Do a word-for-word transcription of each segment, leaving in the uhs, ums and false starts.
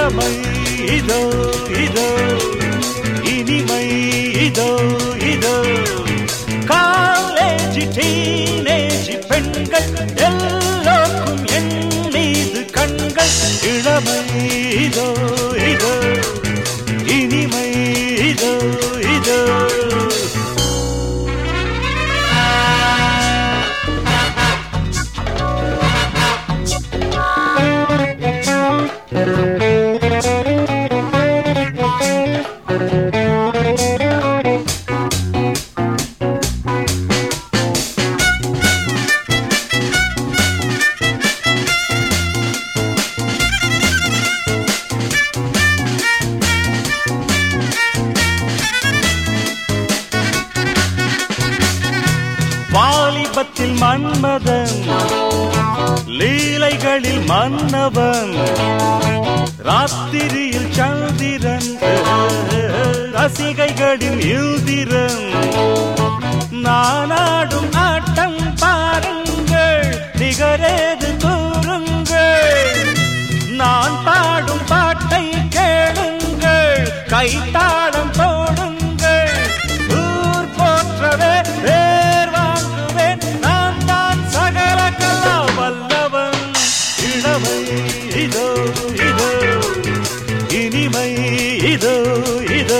இளமை இதோ இதோ இனிமை இதோ இதோ காலேஜ் டீனேஜ் பெண்கள் எல்லோருக்கும் என் மீது கண்கள் இளமை இதோ இதோ இனிமை இதோ இதோ வாலிபத்தில் மன்மதன் லீலைகளில் மன்னவன் ராத்திரியில் சந்திரன் ரசிகைகளின் யுதிரன் நானாடும் ஆட்டம் பாருங்கள் நிகரேது கூறுங்கள் நான் பாடும் பாட்டை கேளுங்கள் கைத்தாளம் போடுங்கள் ஊர் போற்றவே பேர் வாங்குவேன் நான் தான் சகல கலா வல்லவன் இளமை இதோ இதோ இனிமை இதோ இதோ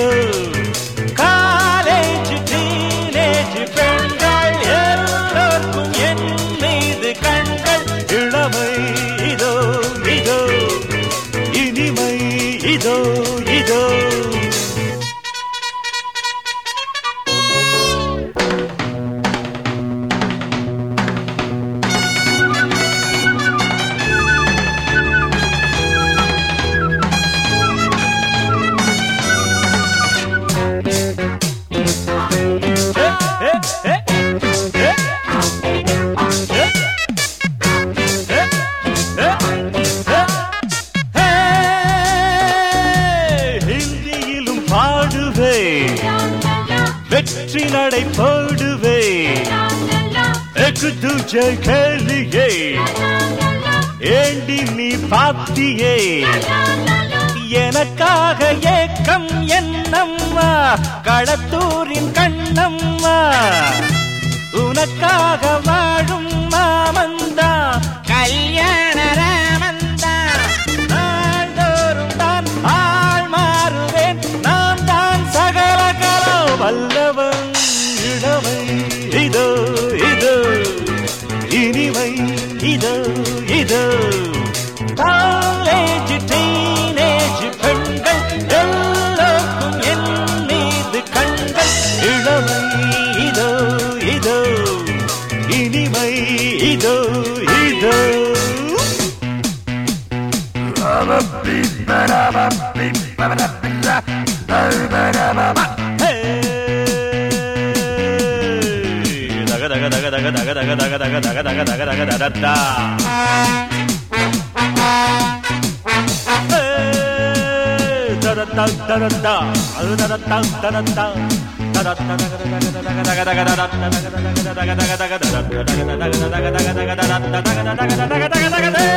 காலேஜ் டீனேஜ் பெண்கள் எல்லோருக்கும் என் மீது கண்கள் இளமை இதோ இதோ இனிமை இதோ இதோ வெற்றி நடை போடுவே எக்கு துஜை கேளியே ஏண்டி நீ பாத்தியே எனக்காக ஏக்கம் என்னம்மா களத்தூரின் கண்ணம்மா உனக்காக வாழும் மாமந்தா கல்யாண ராமந்தா நாள்தோறும் தான் ஆள் மாறுவேன் நான் தான் சகல கலா வல்லவன் இளமை இதோ இதோ இனிமை இதோ இதோ காலேஜ் டீனேஜ் பெண்கள் எல்லோருக்கும் என் மீது கண்கள் இளமை இதோ இதோ இனிமை இதோ இதோ daga daga daga daga daga daga daga daga daga daga daga daga da da da da da da da da da da da da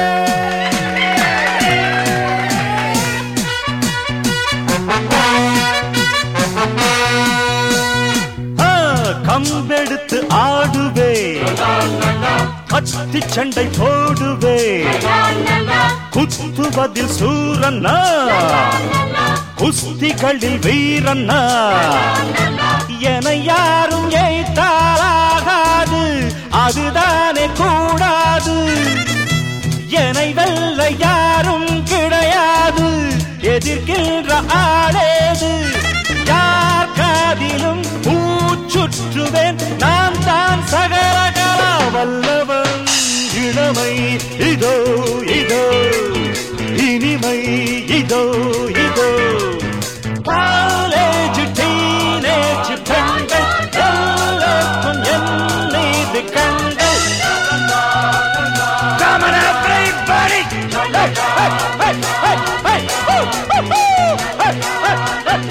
கம்பெடுத்து ஆடுவே கத்தி சண்டை போடுவே குத்துவதில் சூரன்னா குஸ்திகளில் வீரன்னா என யாரும் ஏய்த்தாலாகாது அதுதானே கூடாது என்னை வெல்ல யாரும் கிடையாது எதிர்க்கின்ற ஆளேது யார் காதிலும் சுற்றுவேன் நான் தான் சகல கலா வல்லவன் இளமை இதோ இதோ இனிமை இதோ இதோ காலேஜ் டீனேஜ் பெண்கள் எல்லோருக்கும் என் மீது கண்கள் Come on everybody! Hey, hey, hey, hey, hey, hey, hey, hey, hey, hey.